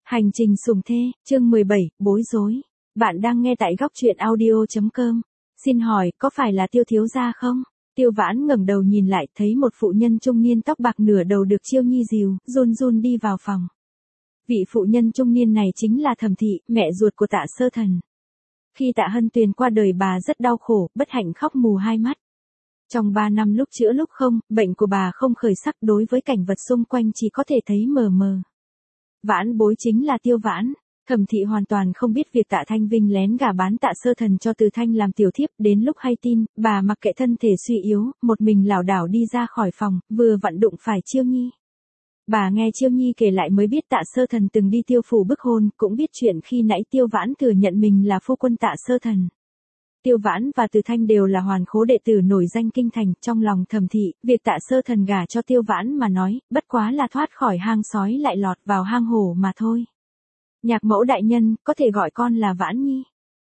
Hành trình sủng thê, chương 17, bối rối. Bạn đang nghe tại góc truyện audio.com. Xin hỏi, có phải là Tiêu thiếu gia không? Tiêu Vãn ngẩng đầu nhìn lại, thấy một phụ nhân trung niên tóc bạc nửa đầu được Chiêu Nhi dìu, run run đi vào phòng. Vị phụ nhân trung niên này chính là Thẩm Thị, mẹ ruột của Tạ Sơ Thần. Khi Tạ Hân Tuyền qua đời bà rất đau khổ, bất hạnh khóc mù hai mắt. Trong 3 năm lúc chữa lúc không, bệnh của bà không khởi sắc, đối với cảnh vật xung quanh chỉ có thể thấy mờ mờ. Vãn bối chính là Tiêu Vãn. Thẩm Thị hoàn toàn không biết việc Tạ Thanh Vinh lén gả bán Tạ Sơ Thần cho Từ Thanh làm tiểu thiếp, đến lúc hay tin, bà mặc kệ thân thể suy yếu, một mình lảo đảo đi ra khỏi phòng, vừa vặn đụng phải Chiêu Nhi. Bà nghe Chiêu Nhi kể lại mới biết Tạ Sơ Thần từng đi Tiêu phủ bức hôn, cũng biết chuyện khi nãy Tiêu Vãn thừa nhận mình là phu quân Tạ Sơ Thần. Tiêu Vãn và Từ Thanh đều là hoàn khố đệ tử nổi danh kinh thành, trong lòng Thẩm Thị, việc Tạ Sơ Thần gả cho Tiêu Vãn mà nói, bất quá là thoát khỏi hang sói lại lọt vào hang hổ mà thôi. Nhạc mẫu đại nhân, có thể gọi con là Vãn Nhi.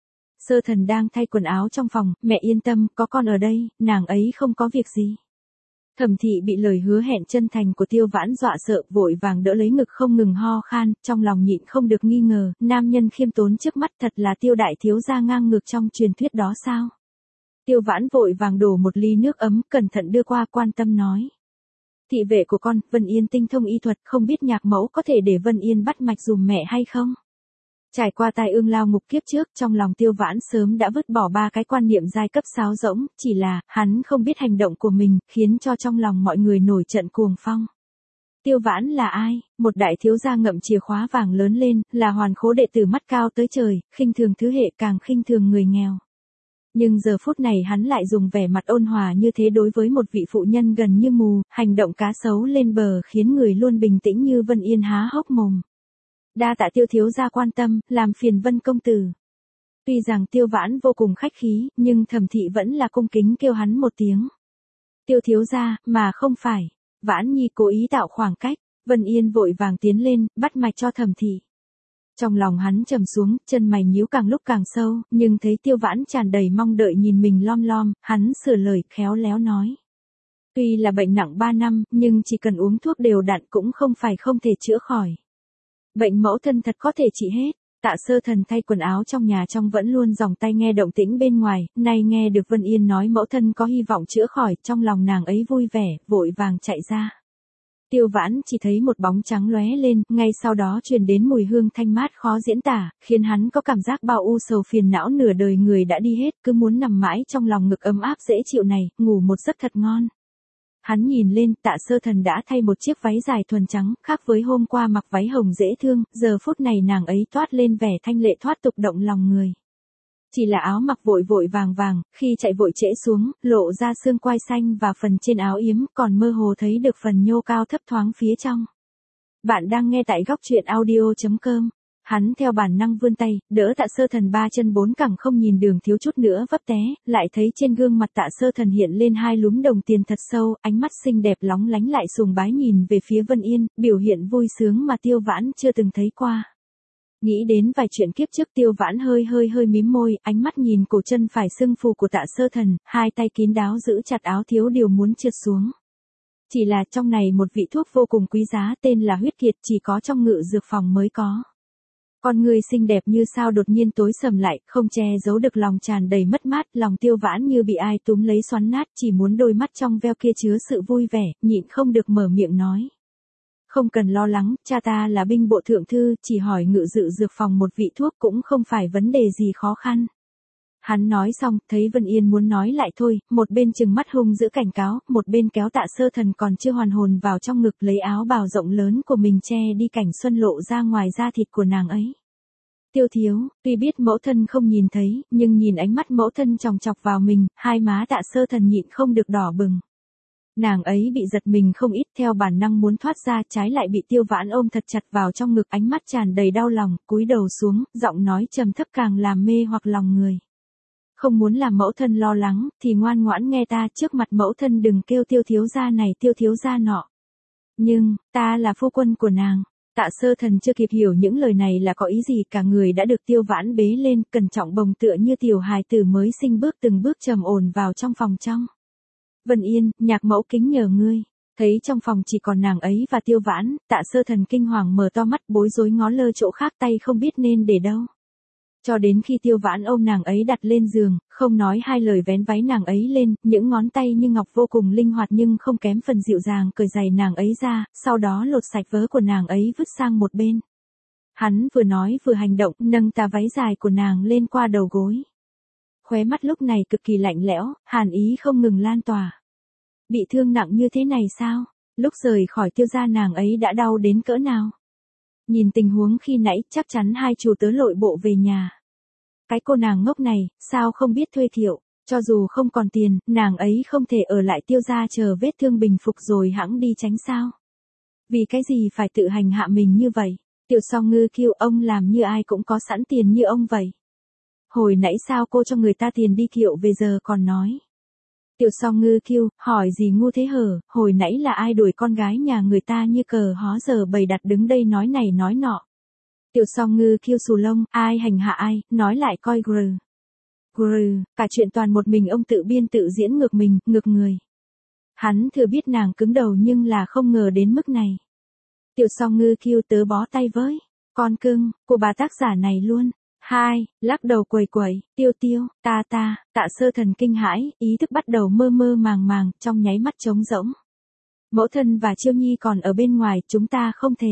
Sơ Thần đang thay quần áo trong phòng, mẹ yên tâm, có con ở đây, nàng ấy không có việc gì. Thẩm Thị bị lời hứa hẹn chân thành của Tiêu Vãn dọa sợ, vội vàng đỡ lấy ngực không ngừng ho khan, trong lòng nhịn không được nghi ngờ, nam nhân khiêm tốn trước mắt thật là Tiêu đại thiếu gia ngang ngược trong truyền thuyết đó sao? Tiêu Vãn vội vàng đổ một ly nước ấm, cẩn thận đưa qua, quan tâm nói. Thị vệ của con, Vân Yên tinh thông y thuật, không biết nhạc mẫu có thể để Vân Yên bắt mạch dùm mẹ hay không? Trải qua tai ương lao ngục kiếp trước, trong lòng Tiêu Vãn sớm đã vứt bỏ 3 cái quan niệm giai cấp sáo rỗng, chỉ là, hắn không biết hành động của mình, khiến cho trong lòng mọi người nổi trận cuồng phong. Tiêu Vãn là ai? Một đại thiếu gia ngậm chìa khóa vàng lớn lên, là hoàn khố đệ tử mắt cao tới trời, khinh thường thứ hệ càng khinh thường người nghèo. Nhưng giờ phút này hắn lại dùng vẻ mặt ôn hòa như thế đối với một vị phụ nhân gần như mù, hành động cá sấu lên bờ khiến người luôn bình tĩnh như Vân Yên há hốc mồm. Đa tạ Tiêu thiếu gia quan tâm, làm phiền Vân công tử. Tuy rằng Tiêu Vãn vô cùng khách khí, nhưng Thẩm Thị vẫn là cung kính kêu hắn một tiếng. Tiêu thiếu gia, mà không phải. Vãn Nhi cố ý tạo khoảng cách. Vân Yên vội vàng tiến lên, bắt mạch cho Thẩm Thị. Trong lòng hắn trầm xuống, chân mày nhíu càng lúc càng sâu, nhưng thấy Tiêu Vãn tràn đầy mong đợi nhìn mình lom lom, hắn sửa lời khéo léo nói. Tuy là bệnh nặng 3 năm, nhưng chỉ cần uống thuốc đều đặn cũng không phải không thể chữa khỏi. Bệnh mẫu thân thật có thể trị hết. Tạ Sơ Thần thay quần áo trong nhà trong vẫn luôn dòng tay nghe động tĩnh bên ngoài, nay nghe được Vân Yên nói mẫu thân có hy vọng chữa khỏi, trong lòng nàng ấy vui vẻ, vội vàng chạy ra. Tiêu Vãn chỉ thấy một bóng trắng lóe lên, ngay sau đó truyền đến mùi hương thanh mát khó diễn tả, khiến hắn có cảm giác bao u sầu phiền não nửa đời người đã đi hết, cứ muốn nằm mãi trong lòng ngực ấm áp dễ chịu này, ngủ một giấc thật ngon. Hắn nhìn lên, Tạ Sơ Thần đã thay một chiếc váy dài thuần trắng, khác với hôm qua mặc váy hồng dễ thương, giờ phút này nàng ấy toát lên vẻ thanh lệ thoát tục động lòng người. Chỉ là áo mặc vội vội vàng vàng, khi chạy vội trễ xuống, lộ ra xương quai xanh và phần trên áo yếm, còn mơ hồ thấy được phần nhô cao thấp thoáng phía trong. Bạn đang nghe tại góc truyện audio.com. Hắn theo bản năng vươn tay, đỡ Tạ Sơ Thần 3 chân 4 cẳng không nhìn đường thiếu chút nữa vấp té, lại thấy trên gương mặt Tạ Sơ Thần hiện lên 2 lúm đồng tiền thật sâu, ánh mắt xinh đẹp lóng lánh lại sùng bái nhìn về phía Vân Yên, biểu hiện vui sướng mà Tiêu Vãn chưa từng thấy qua. Nghĩ đến vài chuyện kiếp trước, Tiêu Vãn hơi mím môi, ánh mắt nhìn cổ chân phải sưng phù của Tạ Sơ Thần, hai tay kín đáo giữ chặt áo thiếu điều muốn trượt xuống. Chỉ là trong này một vị thuốc vô cùng quý giá tên là huyết kiệt, chỉ có trong ngự dược phòng mới có. Con người xinh đẹp như sao đột nhiên tối sầm lại, không che giấu được lòng tràn đầy mất mát, lòng Tiêu Vãn như bị ai túm lấy xoắn nát, chỉ muốn đôi mắt trong veo kia chứa sự vui vẻ, nhịn không được mở miệng nói. Không cần lo lắng, cha ta là binh bộ thượng thư, chỉ hỏi ngự dự dược phòng một vị thuốc cũng không phải vấn đề gì khó khăn. Hắn nói xong, thấy Vân Yên muốn nói lại thôi, một bên trừng mắt hung giữ cảnh cáo, một bên kéo Tạ Sơ Thần còn chưa hoàn hồn vào trong ngực lấy áo bào rộng lớn của mình che đi cảnh xuân lộ ra ngoài da thịt của nàng ấy. Tiêu thiếu, tuy biết mẫu thân không nhìn thấy, nhưng nhìn ánh mắt mẫu thân chòng chọc vào mình, hai má Tạ Sơ Thần nhịn không được đỏ bừng. Nàng ấy bị giật mình không ít, theo bản năng muốn thoát ra, trái lại bị Tiêu Vãn ôm thật chặt vào trong ngực, ánh mắt tràn đầy đau lòng, cúi đầu xuống, giọng nói trầm thấp càng làm mê hoặc lòng người. Không muốn làm mẫu thân lo lắng, thì ngoan ngoãn nghe ta, trước mặt mẫu thân đừng kêu Tiêu thiếu gia này Tiêu thiếu gia nọ. Nhưng, ta là phu quân của nàng. Tạ Sơ Thần chưa kịp hiểu những lời này là có ý gì, cả người đã được Tiêu Vãn bế lên, cẩn trọng bồng tựa như tiểu hài tử mới sinh bước từng bước trầm ổn vào trong phòng trong. Vân Yên, nhạc mẫu kính nhờ ngươi. Thấy trong phòng chỉ còn nàng ấy và Tiêu Vãn, Tạ Sơ Thần kinh hoàng mở to mắt bối rối ngó lơ chỗ khác tay không biết nên để đâu. Cho đến khi Tiêu Vãn ôm nàng ấy đặt lên giường, không nói hai lời vén váy nàng ấy lên, những ngón tay như ngọc vô cùng linh hoạt nhưng không kém phần dịu dàng cởi giày nàng ấy ra, sau đó lột sạch vớ của nàng ấy vứt sang một bên. Hắn vừa nói vừa hành động nâng tà váy dài của nàng lên qua đầu gối. Khóe mắt lúc này cực kỳ lạnh lẽo, hàn ý không ngừng lan tỏa. Bị thương nặng như thế này sao? Lúc rời khỏi Tiêu gia nàng ấy đã đau đến cỡ nào? Nhìn tình huống khi nãy chắc chắn hai chủ tớ lội bộ về nhà. Cái cô nàng ngốc này, sao không biết thuê thiệu, cho dù không còn tiền, nàng ấy không thể ở lại Tiêu gia chờ vết thương bình phục rồi hẵng đi tránh sao? Vì cái gì phải tự hành hạ mình như vậy? Tiểu Song Ngư kêu ông làm như ai cũng có sẵn tiền như ông vậy. Hồi nãy sao cô cho người ta tiền đi kiệu về giờ còn nói. Tiểu Song Ngư kêu, hỏi gì ngu thế hở, hồi nãy là ai đuổi con gái nhà người ta như cờ hó giờ bày đặt đứng đây nói này nói nọ. Tiểu Song Ngư kêu xù lông, ai hành hạ ai, nói lại coi grừ. Grừ, cả chuyện toàn một mình ông tự biên tự diễn ngược mình, ngược người. Hắn thừa biết nàng cứng đầu nhưng là không ngờ đến mức này. Tiểu Song Ngư kêu tớ bó tay với, con cưng, của bà tác giả này luôn. Hai, lắc đầu quẩy quẩy, Tiêu Tiêu, Tạ Sơ Thần kinh hãi, ý thức bắt đầu mơ mơ màng màng, trong nháy mắt trống rỗng. Mẫu thân và Chiêu Nhi còn ở bên ngoài, chúng ta không thể.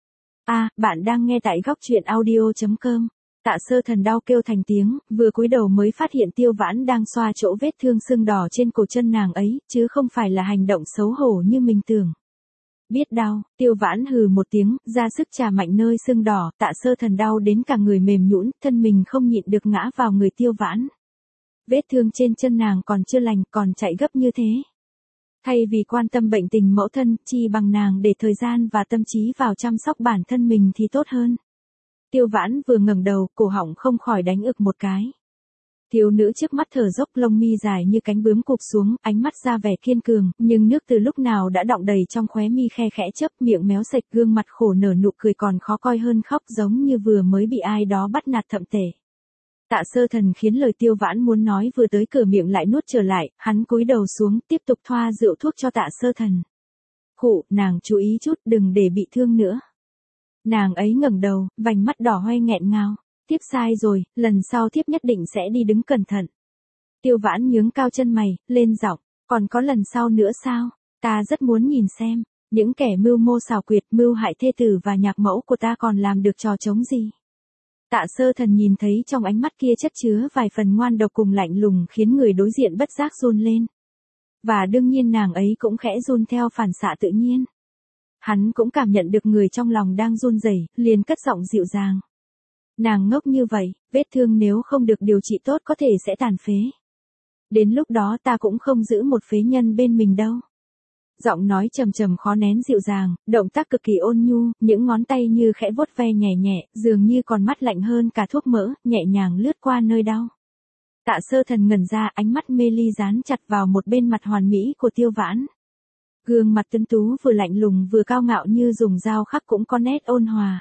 Bạn đang nghe tại góc truyện audio.com. Tạ Sơ Thần đau kêu thành tiếng, vừa cúi đầu mới phát hiện Tiêu Vãn đang xoa chỗ vết thương sưng đỏ trên cổ chân nàng ấy, chứ không phải là hành động xấu hổ như mình tưởng. Biết đau, Tiêu Vãn hừ một tiếng, ra sức chà mạnh nơi sưng đỏ, Tạ Sơ Thần đau đến cả người mềm nhũn, thân mình không nhịn được ngã vào người Tiêu Vãn. Vết thương trên chân nàng còn chưa lành, còn chạy gấp như thế. Thay vì quan tâm bệnh tình mẫu thân, chi bằng nàng để thời gian và tâm trí vào chăm sóc bản thân mình thì tốt hơn. Tiêu Vãn vừa ngẩng đầu, cổ họng không khỏi đánh ực một cái. Thiếu nữ trước mắt thở dốc, lông mi dài như cánh bướm cụp xuống, ánh mắt ra vẻ kiên cường, nhưng nước từ lúc nào đã đọng đầy trong khóe mi khe khẽ chớp, miệng méo sạch, gương mặt khổ nở nụ cười còn khó coi hơn khóc, giống như vừa mới bị ai đó bắt nạt thậm tệ. Tạ Sơ Thần khiến lời Tiêu Vãn muốn nói vừa tới cửa miệng lại nuốt trở lại, hắn cúi đầu xuống, tiếp tục thoa rượu thuốc cho Tạ Sơ Thần. Khụ, nàng chú ý chút, đừng để bị thương nữa. Nàng ấy ngẩng đầu, vành mắt đỏ hoe nghẹn ngào. Tiếp sai rồi, lần sau tiếp nhất định sẽ đi đứng cẩn thận. Tiêu Vãn nhướng cao chân mày, lên giọng, còn có lần sau nữa sao? Ta rất muốn nhìn xem, những kẻ mưu mô xảo quyệt, mưu hại thê tử và nhạc mẫu của ta còn làm được trò trống gì? Tạ Sơ Thần nhìn thấy trong ánh mắt kia chất chứa vài phần ngoan độc cùng lạnh lùng khiến người đối diện bất giác run lên. Và đương nhiên nàng ấy cũng khẽ run theo phản xạ tự nhiên. Hắn cũng cảm nhận được người trong lòng đang run rẩy, liền cất giọng dịu dàng. Nàng ngốc như vậy, vết thương nếu không được điều trị tốt có thể sẽ tàn phế. Đến lúc đó ta cũng không giữ một phế nhân bên mình đâu. Giọng nói trầm trầm khó nén dịu dàng, động tác cực kỳ ôn nhu, những ngón tay như khẽ vuốt ve nhẹ nhẹ, dường như còn mát lạnh hơn cả thuốc mỡ, nhẹ nhàng lướt qua nơi đau. Tạ Sơ Thần ngẩn ra, ánh mắt mê ly dán chặt vào một bên mặt hoàn mỹ của Tiêu Vãn. Gương mặt tuấn tú vừa lạnh lùng vừa cao ngạo như dùng dao khắc cũng có nét ôn hòa.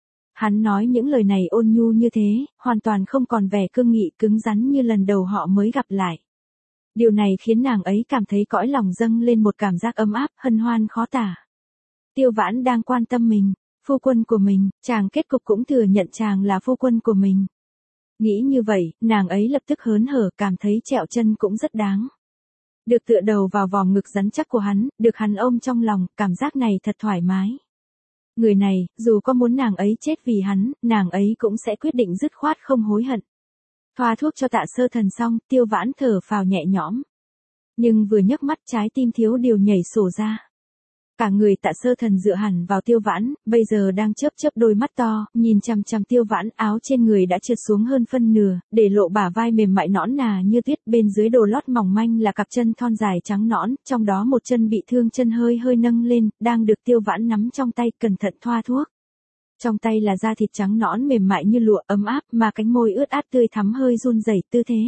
Hắn nói những lời này ôn nhu như thế, hoàn toàn không còn vẻ cương nghị cứng rắn như lần đầu họ mới gặp lại. Điều này khiến nàng ấy cảm thấy cõi lòng dâng lên một cảm giác ấm áp, hân hoan khó tả. Tiêu Vãn đang quan tâm mình, phu quân của mình, chàng kết cục cũng thừa nhận chàng là phu quân của mình. Nghĩ như vậy, nàng ấy lập tức hớn hở, cảm thấy trẹo chân cũng rất đáng. Được tựa đầu vào vòng ngực rắn chắc của hắn, được hắn ôm trong lòng, cảm giác này thật thoải mái. Người này, dù có muốn nàng ấy chết vì hắn, nàng ấy cũng sẽ quyết định dứt khoát không hối hận. Thoa thuốc cho Tạ Sơ Thần xong, Tiêu Vãn thở phào nhẹ nhõm. Nhưng vừa nhấc mắt trái tim thiếu điều nhảy sổ ra. Cả người Tạ Sơ Thần dựa hẳn vào Tiêu Vãn, bây giờ đang chớp chớp đôi mắt to, nhìn chằm chằm Tiêu Vãn, áo trên người đã trượt xuống hơn phân nửa, để lộ bả vai mềm mại nõn nà như tuyết, bên dưới đồ lót mỏng manh là cặp chân thon dài trắng nõn, trong đó một chân bị thương chân hơi hơi nâng lên, đang được Tiêu Vãn nắm trong tay cẩn thận thoa thuốc. Trong tay là da thịt trắng nõn mềm mại như lụa ấm áp mà cánh môi ướt át tươi thắm hơi run rẩy tư thế.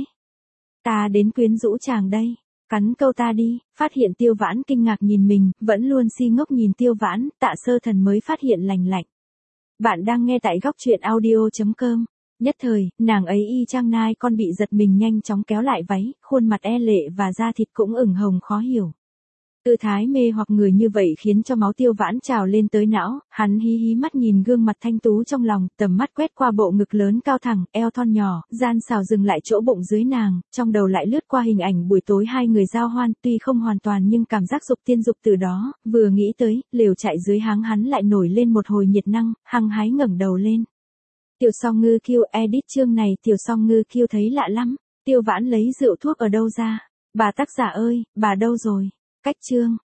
Ta đến quyến rũ chàng đây. Cắn câu ta đi, phát hiện Tiêu Vãn kinh ngạc nhìn mình, vẫn luôn si ngốc nhìn Tiêu Vãn, Tạ Sơ Thần mới phát hiện lành lạnh. Bạn đang nghe tại góc truyện audio.com. Nhất thời, nàng ấy y chang nai con bị giật mình nhanh chóng kéo lại váy, khuôn mặt e lệ và da thịt cũng ửng hồng khó hiểu. Tư thái mê hoặc người như vậy khiến cho máu Tiêu Vãn trào lên tới não, hắn hí hí mắt nhìn gương mặt thanh tú trong lòng, tầm mắt quét qua bộ ngực lớn cao thẳng, eo thon nhỏ, gian xào dừng lại chỗ bụng dưới nàng, trong đầu lại lướt qua hình ảnh buổi tối hai người giao hoan, tuy không hoàn toàn nhưng cảm giác dục tiên dục từ đó, vừa nghĩ tới, lều chạy dưới háng hắn lại nổi lên một hồi nhiệt năng, hăng hái ngẩng đầu lên. Tiểu Song Ngư kêu edit chương này Tiểu Song Ngư kêu thấy lạ lắm, Tiêu Vãn lấy rượu thuốc ở đâu ra? Bà tác giả ơi, bà đâu rồi? Cách chương